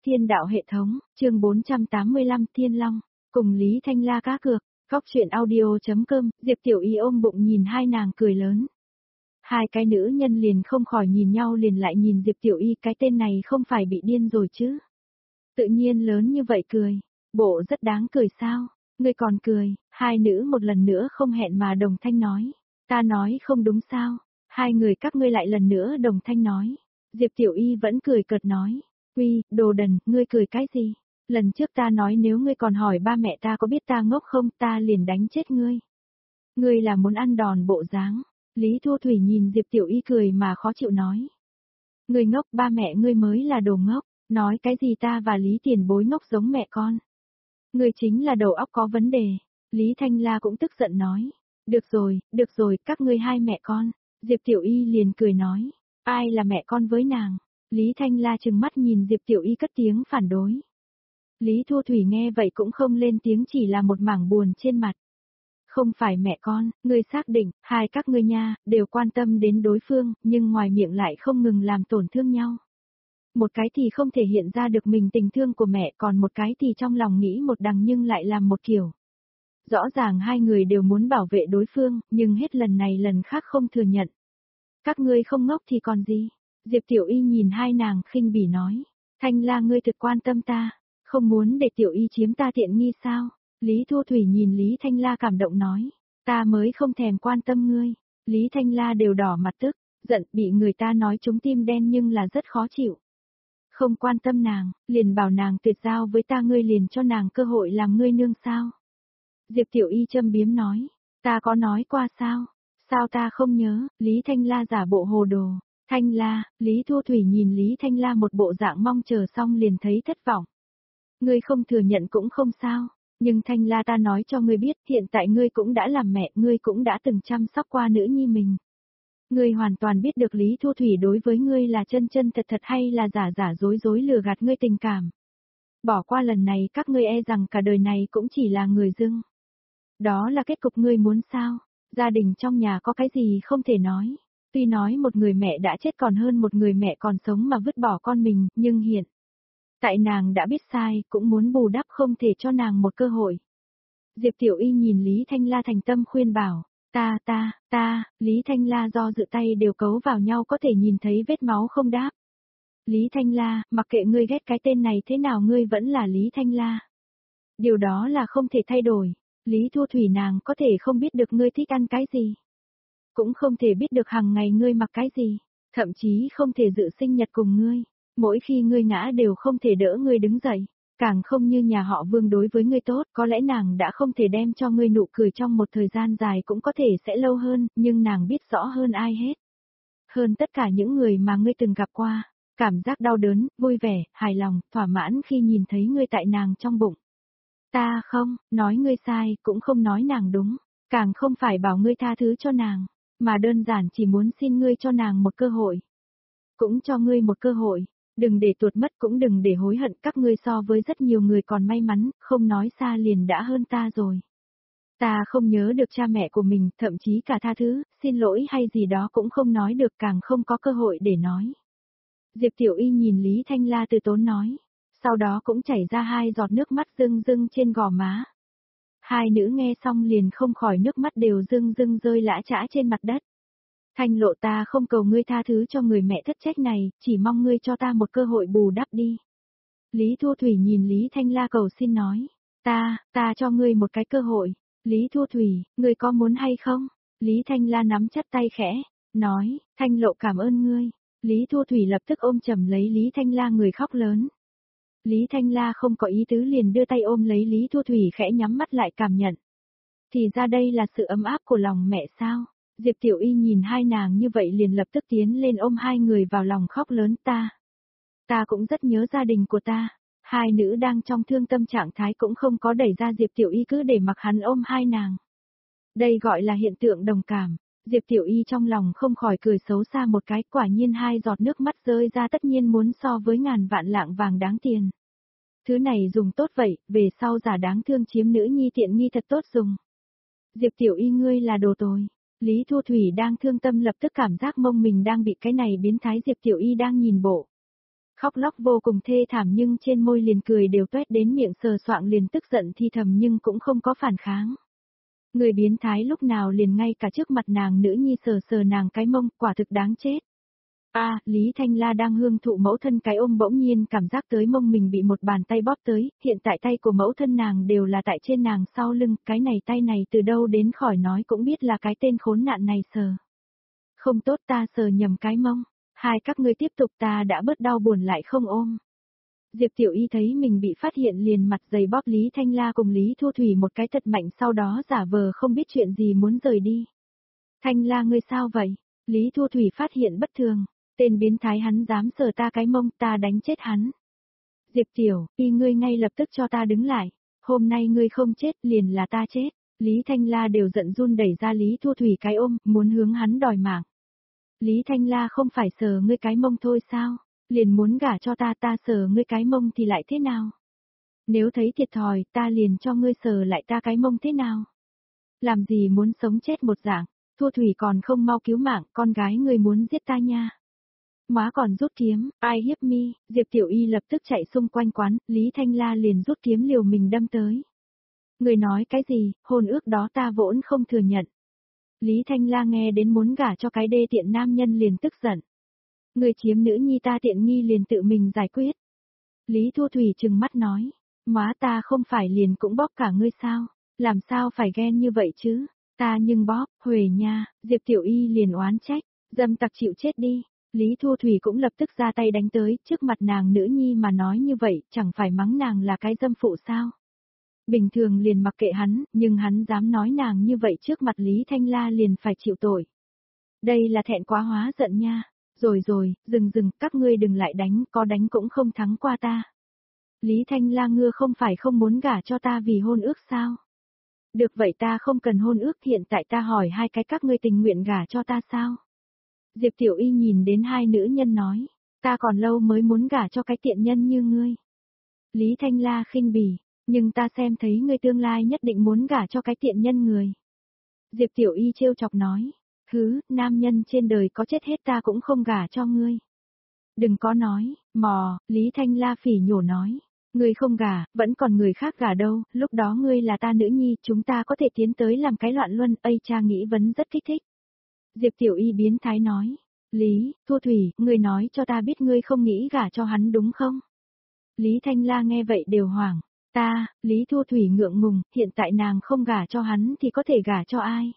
Thiên đạo hệ thống, chương 485 Thiên Long, cùng Lý Thanh La cá cược, góc chuyện audio.com, Diệp Tiểu Y ôm bụng nhìn hai nàng cười lớn. Hai cái nữ nhân liền không khỏi nhìn nhau liền lại nhìn Diệp Tiểu Y, cái tên này không phải bị điên rồi chứ. Tự nhiên lớn như vậy cười, bộ rất đáng cười sao, ngươi còn cười, hai nữ một lần nữa không hẹn mà đồng thanh nói. Ta nói không đúng sao, hai người các ngươi lại lần nữa đồng thanh nói. Diệp Tiểu Y vẫn cười cợt nói. Uy, đồ đần, ngươi cười cái gì? Lần trước ta nói nếu ngươi còn hỏi ba mẹ ta có biết ta ngốc không, ta liền đánh chết ngươi. Ngươi là muốn ăn đòn bộ dáng. Lý Thu Thủy nhìn Diệp Tiểu Y cười mà khó chịu nói. Ngươi ngốc, ba mẹ ngươi mới là đồ ngốc, nói cái gì ta và Lý Tiền Bối ngốc giống mẹ con. Ngươi chính là đầu óc có vấn đề. Lý Thanh La cũng tức giận nói. Được rồi, các ngươi hai mẹ con. Diệp Tiểu Y liền cười nói. Ai là mẹ con với nàng? Lý Thanh La trừng mắt nhìn Diệp Tiểu Y cất tiếng phản đối. Lý Thu Thủy nghe vậy cũng không lên tiếng, chỉ là một mảng buồn trên mặt. Không phải mẹ con, ngươi xác định, hai các ngươi nha, đều quan tâm đến đối phương, nhưng ngoài miệng lại không ngừng làm tổn thương nhau. Một cái thì không thể hiện ra được mình tình thương của mẹ, còn một cái thì trong lòng nghĩ một đằng nhưng lại làm một kiểu. Rõ ràng hai người đều muốn bảo vệ đối phương, nhưng hết lần này lần khác không thừa nhận. Các ngươi không ngốc thì còn gì? Diệp Tiểu Y nhìn hai nàng khinh bỉ nói. Thanh La, ngươi thực quan tâm ta, không muốn để Tiểu Y chiếm ta tiện nghi sao? Lý Thu Thủy nhìn Lý Thanh La cảm động nói. Ta mới không thèm quan tâm ngươi. Lý Thanh La đều đỏ mặt tức, giận bị người ta nói trúng tim đen nhưng là rất khó chịu. Không quan tâm nàng, liền bảo nàng tuyệt giao với ta, ngươi liền cho nàng cơ hội làm ngươi nương sao? Diệp Tiểu Y châm biếm nói. Ta có nói qua sao? Sao ta không nhớ? Lý Thanh La giả bộ hồ đồ. Thanh La, Lý Thu Thủy nhìn Lý Thanh La một bộ dạng mong chờ xong liền thấy thất vọng. Ngươi không thừa nhận cũng không sao, nhưng Thanh La, ta nói cho ngươi biết, hiện tại ngươi cũng đã làm mẹ, ngươi cũng đã từng chăm sóc qua nữ nhi mình. Ngươi hoàn toàn biết được Lý Thu Thủy đối với ngươi là chân chân thật thật hay là giả giả dối dối lừa gạt ngươi tình cảm. Bỏ qua lần này các ngươi e rằng cả đời này cũng chỉ là người dưng. Đó là kết cục ngươi muốn sao? Gia đình trong nhà có cái gì không thể nói. Tuy nói một người mẹ đã chết còn hơn một người mẹ còn sống mà vứt bỏ con mình, nhưng hiện tại nàng đã biết sai, cũng muốn bù đắp, không thể cho nàng một cơ hội. Diệp Tiểu Y nhìn Lý Thanh La thành tâm khuyên bảo. Lý Thanh La do dự tay đều cấu vào nhau, có thể nhìn thấy vết máu không đáp. Lý Thanh La, mặc kệ ngươi ghét cái tên này thế nào, ngươi vẫn là Lý Thanh La. Điều đó là không thể thay đổi. Lý Thu Thủy, nàng có thể không biết được ngươi thích ăn cái gì. Cũng không thể biết được hàng ngày ngươi mặc cái gì. Thậm chí không thể dự sinh nhật cùng ngươi. Mỗi khi ngươi ngã đều không thể đỡ ngươi đứng dậy. Càng không như nhà họ Vương đối với ngươi tốt. Có lẽ nàng đã không thể đem cho ngươi nụ cười trong một thời gian dài, cũng có thể sẽ lâu hơn, nhưng nàng biết rõ hơn ai hết. Hơn tất cả những người mà ngươi từng gặp qua. Cảm giác đau đớn, vui vẻ, hài lòng, thỏa mãn khi nhìn thấy ngươi tại nàng trong bụng. Ta không, nói ngươi sai, cũng không nói nàng đúng, càng không phải bảo ngươi tha thứ cho nàng, mà đơn giản chỉ muốn xin ngươi cho nàng một cơ hội. Cũng cho ngươi một cơ hội, đừng để tuột mất, cũng đừng để hối hận, các ngươi so với rất nhiều người còn may mắn, không nói xa liền đã hơn ta rồi. Ta không nhớ được cha mẹ của mình, thậm chí cả tha thứ, xin lỗi hay gì đó cũng không nói được, càng không có cơ hội để nói. Diệp Tiểu Y nhìn Lý Thanh La từ tốn nói. Sau đó cũng chảy ra hai giọt nước mắt rưng rưng trên gò má. Hai nữ nghe xong liền không khỏi nước mắt đều rưng rưng rơi lã chã trên mặt đất. Thanh Lộ, ta không cầu ngươi tha thứ cho người mẹ thất trách này, chỉ mong ngươi cho ta một cơ hội bù đắp đi. Lý Thu Thủy nhìn Lý Thanh La cầu xin nói. Ta cho ngươi một cái cơ hội. Lý Thu Thủy, ngươi có muốn hay không? Lý Thanh La nắm chặt tay khẽ, nói, Thanh Lộ cảm ơn ngươi. Lý Thu Thủy lập tức ôm chầm lấy Lý Thanh La, người khóc lớn. Lý Thanh La không có ý tứ liền đưa tay ôm lấy Lý Thu Thủy, khẽ nhắm mắt lại cảm nhận. Thì ra đây là sự ấm áp của lòng mẹ sao? Diệp Tiểu Y nhìn hai nàng như vậy liền lập tức tiến lên ôm hai người vào lòng khóc lớn. Ta cũng rất nhớ gia đình của ta. Hai nữ đang trong thương tâm trạng thái cũng không có đẩy ra Diệp Tiểu Y, cứ để mặc hắn ôm hai nàng. Đây gọi là hiện tượng đồng cảm. Diệp Tiểu Y trong lòng không khỏi cười xấu xa một cái, quả nhiên hai giọt nước mắt rơi ra tất nhiên muốn so với ngàn vạn lạng vàng đáng tiền. Thứ này dùng tốt vậy, về sau giả đáng thương chiếm nữ nhi tiện nghi thật tốt dùng. Diệp Tiểu Y, ngươi là đồ tồi. Lý Thu Thủy đang thương tâm lập tức cảm giác mông mình đang bị cái này biến thái Diệp Tiểu Y đang nhìn bộ. Khóc lóc vô cùng thê thảm nhưng trên môi liền cười đều toét đến miệng sờ soạng liền tức giận thi thầm nhưng cũng không có phản kháng. Người biến thái lúc nào liền ngay cả trước mặt nàng nữ nhi sờ sờ nàng cái mông, quả thực đáng chết. Lý Thanh La đang hương thụ mẫu thân cái ôm bỗng nhiên cảm giác tới mông mình bị một bàn tay bóp tới, hiện tại tay của mẫu thân nàng đều là tại trên nàng sau lưng, cái này tay này từ đâu đến khỏi nói cũng biết là cái tên khốn nạn này sờ. Không tốt ta sờ nhầm cái mông, hai các ngươi tiếp tục ta đã bớt đau buồn lại không ôm. Diệp Tiểu Y thấy mình bị phát hiện liền mặt dày bóp Lý Thanh La cùng Lý Thu Thủy một cái thật mạnh sau đó giả vờ không biết chuyện gì muốn rời đi. Thanh La ngươi sao vậy? Lý Thu Thủy phát hiện bất thường. Tên biến thái hắn dám sờ ta cái mông ta đánh chết hắn. Diệp Tiểu Y ngươi ngay lập tức cho ta đứng lại. Hôm nay ngươi không chết liền là ta chết. Lý Thanh La đều giận run đẩy ra Lý Thu Thủy cái ôm muốn hướng hắn đòi mạng. Lý Thanh La không phải sờ ngươi cái mông thôi sao? Liền muốn gả cho ta sờ ngươi cái mông thì lại thế nào? Nếu thấy thiệt thòi ta liền cho ngươi sờ lại ta cái mông thế nào? Làm gì muốn sống chết một dạng, Thu Thủy còn không mau cứu mạng, con gái ngươi muốn giết ta nha. Má còn rút kiếm, ai hiếp mi, Diệp Tiểu Y lập tức chạy xung quanh quán, Lý Thanh La liền rút kiếm liều mình đâm tới. Người nói cái gì, hôn ước đó ta vốn không thừa nhận. Lý Thanh La nghe đến muốn gả cho cái đê tiện nam nhân liền tức giận. Người chiếm nữ nhi ta tiện nghi liền tự mình giải quyết. Lý Thu Thủy trừng mắt nói, má ta không phải liền cũng bóp cả ngươi sao, làm sao phải ghen như vậy chứ, ta nhưng bóp, Huệ nha, Diệp Tiểu Y liền oán trách, dâm tặc chịu chết đi. Lý Thu Thủy cũng lập tức ra tay đánh tới, trước mặt nàng nữ nhi mà nói như vậy, chẳng phải mắng nàng là cái dâm phụ sao. Bình thường liền mặc kệ hắn, nhưng hắn dám nói nàng như vậy trước mặt Lý Thanh La liền phải chịu tội. Đây là thẹn quá hóa giận nha. Rồi, dừng, các ngươi đừng lại đánh, có đánh cũng không thắng qua ta. Lý Thanh La ngưa không phải không muốn gả cho ta vì hôn ước sao? Được vậy ta không cần hôn ước hiện tại ta hỏi hai cái các ngươi tình nguyện gả cho ta sao? Diệp Tiểu Y nhìn đến hai nữ nhân nói, ta còn lâu mới muốn gả cho cái tiện nhân như ngươi. Lý Thanh La khinh bỉ, nhưng ta xem thấy ngươi tương lai nhất định muốn gả cho cái tiện nhân người. Diệp Tiểu Y trêu chọc nói. Nam nhân trên đời có chết hết ta cũng không gả cho ngươi. Đừng có nói, Lý Thanh La phỉ nhổ nói. Ngươi không gả, vẫn còn người khác gả đâu, lúc đó ngươi là ta nữ nhi, chúng ta có thể tiến tới làm cái loạn luân, cha nghĩ vấn rất kích thích. Diệp Tiểu Y biến thái nói. Lý, Thu Thủy, ngươi nói cho ta biết ngươi không nghĩ gả cho hắn đúng không? Lý Thanh La nghe vậy đều hoảng. Lý Thu Thủy ngượng ngùng, hiện tại nàng không gả cho hắn thì có thể gả cho ai?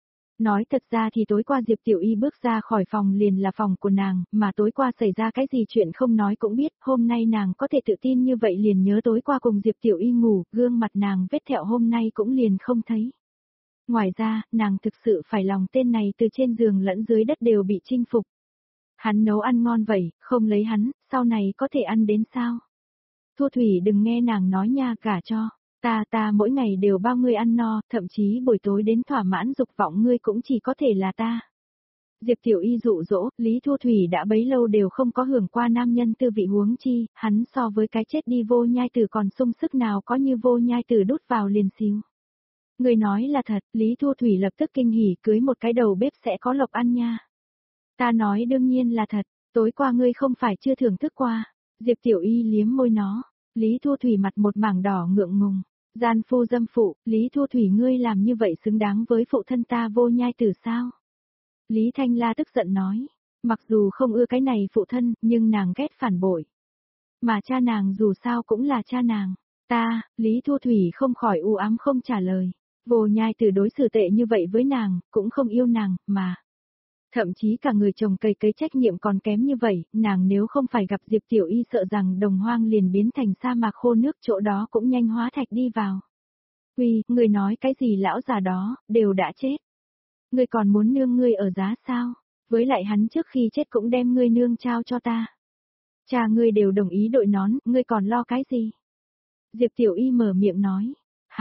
Nói thật ra thì tối qua Diệp Tiểu Y bước ra khỏi phòng liền là phòng của nàng, mà tối qua xảy ra cái gì chuyện không nói cũng biết, hôm nay nàng có thể tự tin như vậy liền nhớ tối qua cùng Diệp Tiểu Y ngủ, gương mặt nàng vết thẹo hôm nay cũng liền không thấy. Ngoài ra, nàng thực sự phải lòng tên này từ trên giường lẫn dưới đất đều bị chinh phục. Hắn nấu ăn ngon vậy, không lấy hắn, sau này có thể ăn đến sao? Thu Thủy đừng nghe nàng nói nha, gả cho. Ta mỗi ngày đều bao ngươi ăn no, thậm chí buổi tối đến thỏa mãn dục vọng ngươi cũng chỉ có thể là ta. Diệp Tiểu Y dụ dỗ, Lý Thu Thủy đã bấy lâu đều không có hưởng qua nam nhân tư vị huống chi, hắn so với cái chết đi vô nhai tử còn sung sức nào có như vô nhai tử đút vào liền xíu. Người nói là thật, Lý Thu Thủy lập tức kinh hỉ cưới một cái đầu bếp sẽ có lộc ăn nha. Ta nói đương nhiên là thật, tối qua ngươi không phải chưa thưởng thức qua. Diệp Tiểu Y liếm môi nó, Lý Thu Thủy mặt một mảng đỏ ngượng ngùng. Gian phu dâm phụ, Lý Thu Thủy ngươi làm như vậy xứng đáng với phụ thân ta vô nhai tử sao? Lý Thanh La tức giận nói, mặc dù không ưa cái này phụ thân, nhưng nàng ghét phản bội. Mà cha nàng dù sao cũng là cha nàng. Lý Thu Thủy không khỏi u ám không trả lời. Vô nhai tử đối xử tệ như vậy với nàng, cũng không yêu nàng, mà. Thậm chí cả người chồng cày cấy trách nhiệm còn kém như vậy, nàng nếu không phải gặp Diệp Tiểu Y sợ rằng đồng hoang liền biến thành sa mạc khô nước chỗ đó cũng nhanh hóa thạch đi vào. Người nói cái gì lão già đó, đều đã chết. Ngươi còn muốn nương ngươi ở giá sao? Với lại hắn trước khi chết cũng đem ngươi nương trao cho ta. Cha ngươi đều đồng ý đội nón, ngươi còn lo cái gì? Diệp Tiểu Y mở miệng nói.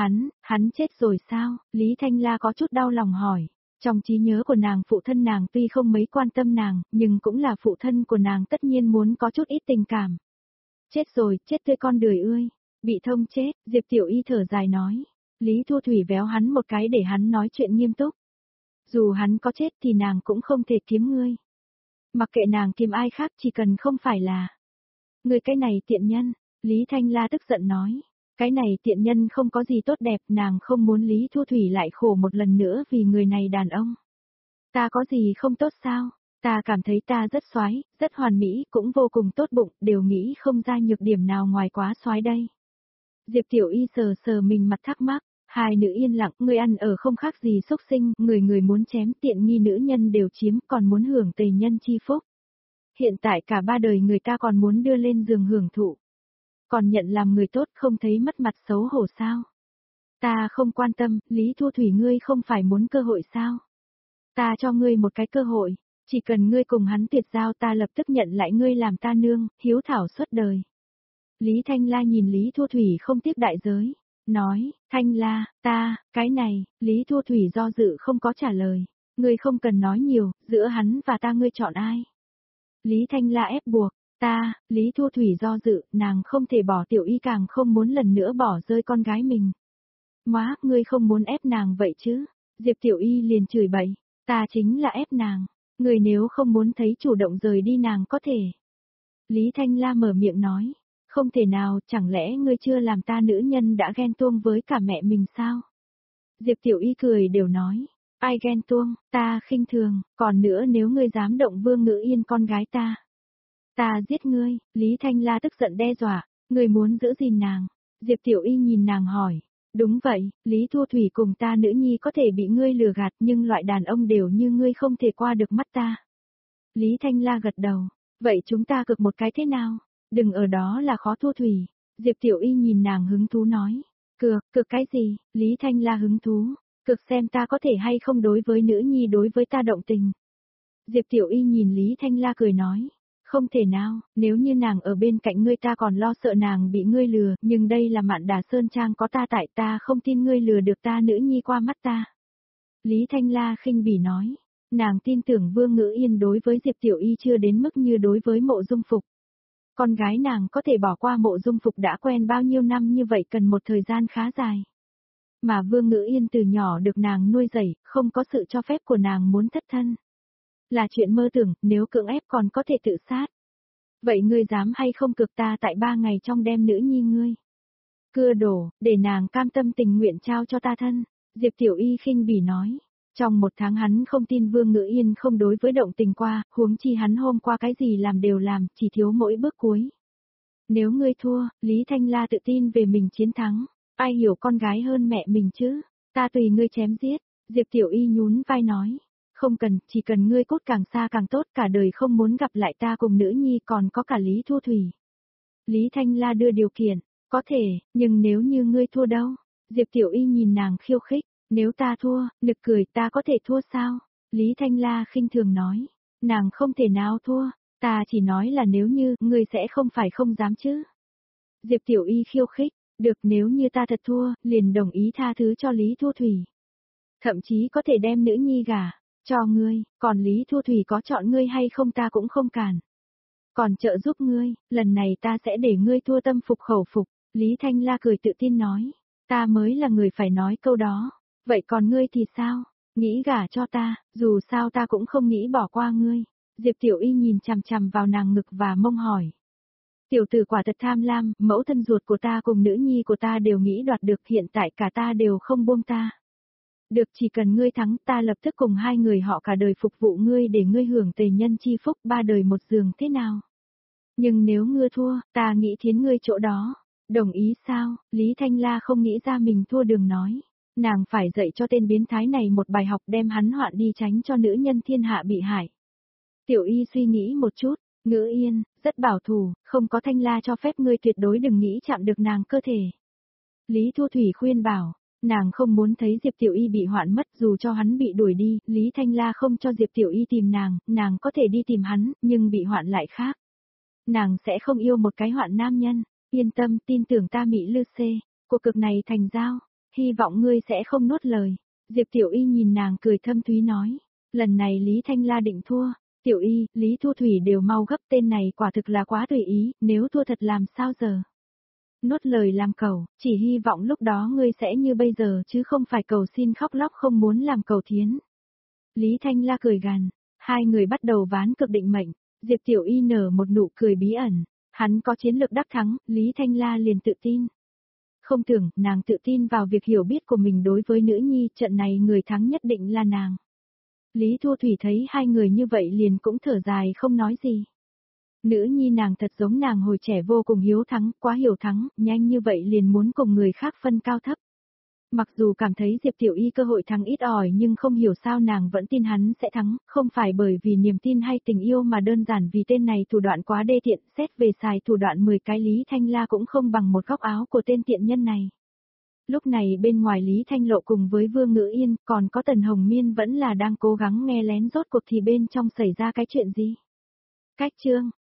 Hắn chết rồi sao? Lý Thanh La có chút đau lòng hỏi. Trong trí nhớ của nàng phụ thân nàng tuy không mấy quan tâm nàng, nhưng cũng là phụ thân của nàng tất nhiên muốn có chút ít tình cảm. Chết rồi, chết tươi con đời ơi. Bị thông chết, Diệp Tiểu Y thở dài nói. Lý Thu Thủy véo hắn một cái để hắn nói chuyện nghiêm túc. Dù hắn có chết thì nàng cũng không thể kiếm ngươi. Mặc kệ nàng kiếm ai khác chỉ cần không phải là. Người cái này tiện nhân, Lý Thanh La tức giận nói. Cái này tiện nhân không có gì tốt đẹp, nàng không muốn Lý Thu Thủy lại khổ một lần nữa vì người này đàn ông. Ta có gì không tốt sao? Ta cảm thấy ta rất xoái, rất hoàn mỹ, cũng vô cùng tốt bụng, đều nghĩ không ra nhược điểm nào ngoài quá xoái đây. Diệp Tiểu Y sờ sờ mình mặt thắc mắc, hai nữ yên lặng, người ăn ở không khác gì xúc sinh, người người muốn chém tiện nghi nữ nhân đều chiếm, còn muốn hưởng tề nhân chi phúc. Hiện tại cả ba đời người ta còn muốn đưa lên giường hưởng thụ. Còn nhận làm người tốt không thấy mất mặt xấu hổ sao? Ta không quan tâm, Lý Thu Thủy ngươi không phải muốn cơ hội sao? Ta cho ngươi một cái cơ hội, chỉ cần ngươi cùng hắn tuyệt giao ta lập tức nhận lại ngươi làm ta nương, hiếu thảo suốt đời. Lý Thanh La nhìn Lý Thu Thủy không tiếp đại giới, nói, Thanh La, cái này, Lý Thu Thủy do dự không có trả lời, ngươi không cần nói nhiều, giữa hắn và ta ngươi chọn ai? Lý Thanh La ép buộc, Lý Thu Thủy do dự, nàng không thể bỏ Tiểu Y càng không muốn lần nữa bỏ rơi con gái mình. Móa, ngươi không muốn ép nàng vậy chứ? Diệp Tiểu Y liền chửi bậy, ta chính là ép nàng, người nếu không muốn thấy chủ động rời đi nàng có thể. Lý Thanh La mở miệng nói, không thể nào, chẳng lẽ ngươi chưa làm ta nữ nhân đã ghen tuông với cả mẹ mình sao? Diệp Tiểu Y cười đều nói, ai ghen tuông, ta khinh thường, còn nữa nếu ngươi dám động Vương Ngữ Yên con gái ta giết ngươi, Lý Thanh La tức giận đe dọa, ngươi muốn giữ gìn nàng. Diệp Tiểu Y nhìn nàng hỏi, đúng vậy, Lý Thu Thủy cùng ta nữ nhi có thể bị ngươi lừa gạt nhưng loại đàn ông đều như ngươi không thể qua được mắt ta. Lý Thanh La gật đầu, vậy chúng ta cực một cái thế nào? Đừng ở đó là khó Thu Thủy. Diệp Tiểu Y nhìn nàng hứng thú nói, cực cái gì? Lý Thanh La hứng thú, cực xem ta có thể hay không đối với nữ nhi đối với ta động tình. Diệp Tiểu Y nhìn Lý Thanh La cười nói, không thể nào, nếu như nàng ở bên cạnh ngươi ta còn lo sợ nàng bị ngươi lừa, nhưng đây là Mạn Đà Sơn Trang có ta tại ta không tin ngươi lừa được ta nữ nhi qua mắt ta. Lý Thanh La khinh bỉ nói, nàng tin tưởng Vương Ngữ Yên đối với Diệp Tiểu Y chưa đến mức như đối với Mộ Dung Phục. Con gái nàng có thể bỏ qua Mộ Dung Phục đã quen bao nhiêu năm như vậy cần một thời gian khá dài. Mà Vương Ngữ Yên từ nhỏ được nàng nuôi dạy, không có sự cho phép của nàng muốn thất thân. Là chuyện mơ tưởng, nếu cưỡng ép còn có thể tự sát. Vậy ngươi dám hay không cực ta tại 3 ngày trong đem nữ nhi ngươi? Cưa đổ, để nàng cam tâm tình nguyện trao cho ta thân. Diệp Tiểu Y khinh bỉ nói. Trong 1 tháng hắn không tin Vương Ngữ Yên không đối với động tình qua, huống chi hắn hôm qua cái gì làm đều làm, chỉ thiếu mỗi bước cuối. Nếu ngươi thua, Lý Thanh La tự tin về mình chiến thắng. Ai hiểu con gái hơn mẹ mình chứ? Ta tùy ngươi chém giết. Diệp Tiểu Y nhún vai nói. Không cần, chỉ cần ngươi cốt càng xa càng tốt, cả đời không muốn gặp lại ta cùng nữ nhi còn có cả Lý Thu Thủy. Lý Thanh La đưa điều kiện, có thể, nhưng nếu như ngươi thua đâu? Diệp Tiểu Y nhìn nàng khiêu khích, nếu ta thua, nực cười ta có thể thua sao? Lý Thanh La khinh thường nói, nàng không thể nào thua, ta chỉ nói là nếu như, ngươi sẽ không phải không dám chứ? Diệp Tiểu Y khiêu khích, được nếu như ta thật thua, liền đồng ý tha thứ cho Lý Thu Thủy. Thậm chí có thể đem nữ nhi gả cho ngươi, còn Lý Thu Thủy có chọn ngươi hay không ta cũng không cản. Còn trợ giúp ngươi, lần này ta sẽ để ngươi thua tâm phục khẩu phục, Lý Thanh La cười tự tin nói, ta mới là người phải nói câu đó, vậy còn ngươi thì sao, nghĩ gả cho ta, dù sao ta cũng không nghĩ bỏ qua ngươi. Diệp Tiểu Y nhìn chằm chằm vào nàng ngực và mông hỏi. Tiểu tử quả thật tham lam, mẫu thân ruột của ta cùng nữ nhi của ta đều nghĩ đoạt được, hiện tại cả ta đều không buông ta. Được, chỉ cần ngươi thắng ta lập tức cùng hai người họ cả đời phục vụ ngươi để ngươi hưởng tề nhân chi phúc 3 đời 1 giường thế nào? Nhưng nếu ngươi thua, ta nghĩ thiến ngươi chỗ đó. Đồng ý sao? Lý Thanh La không nghĩ ra mình thua đường nói. Nàng phải dạy cho tên biến thái này một bài học đem hắn hoạn đi tránh cho nữ nhân thiên hạ bị hại. Tiểu Y suy nghĩ một chút, Ngữ Yên, rất bảo thủ, không có Thanh La cho phép ngươi tuyệt đối đừng nghĩ chạm được nàng cơ thể. Lý Thu Thủy khuyên bảo. Nàng không muốn thấy Diệp Tiểu Y bị hoạn mất dù cho hắn bị đuổi đi, Lý Thanh La không cho Diệp Tiểu Y tìm nàng có thể đi tìm hắn, nhưng bị hoạn lại khác. Nàng sẽ không yêu một cái hoạn nam nhân, yên tâm tin tưởng ta Mỹ Lư Xê, cuộc cực này thành giao, hy vọng ngươi sẽ không nuốt lời. Diệp Tiểu Y nhìn nàng cười thâm thúy nói, lần này Lý Thanh La định thua, Tiểu Y, Lý Thu Thủy đều mau gấp tên này quả thực là quá tùy ý, nếu thua thật làm sao giờ? Nuốt lời làm cầu, chỉ hy vọng lúc đó ngươi sẽ như bây giờ chứ không phải cầu xin khóc lóc không muốn làm cầu thiến. Lý Thanh La cười gằn, hai người bắt đầu ván cực định mệnh, Diệp Tiểu Y nở một nụ cười bí ẩn, Hắn có chiến lược đắc thắng, Lý Thanh La liền tự tin. Không tưởng, nàng tự tin vào việc hiểu biết của mình đối với nữ nhi, trận này người thắng nhất định là nàng. Lý Thu Thủy thấy hai người như vậy liền cũng thở dài không nói gì. Nữ nhi nàng thật giống nàng hồi trẻ vô cùng hiếu thắng, quá hiểu thắng, nhanh như vậy liền muốn cùng người khác phân cao thấp. Mặc dù cảm thấy Diệp Tiểu Y cơ hội thắng ít ỏi nhưng không hiểu sao nàng vẫn tin hắn sẽ thắng, không phải bởi vì niềm tin hay tình yêu mà đơn giản vì tên này thủ đoạn quá đê tiện, xét về xài thủ đoạn 10 cái Lý Thanh La cũng không bằng một góc áo của tên tiện nhân này. Lúc này bên ngoài Lý Thanh Lộ cùng với Vương Ngữ Yên còn có Tần Hồng Miên vẫn là đang cố gắng nghe lén rốt cuộc thì bên trong xảy ra cái chuyện gì. Cách chương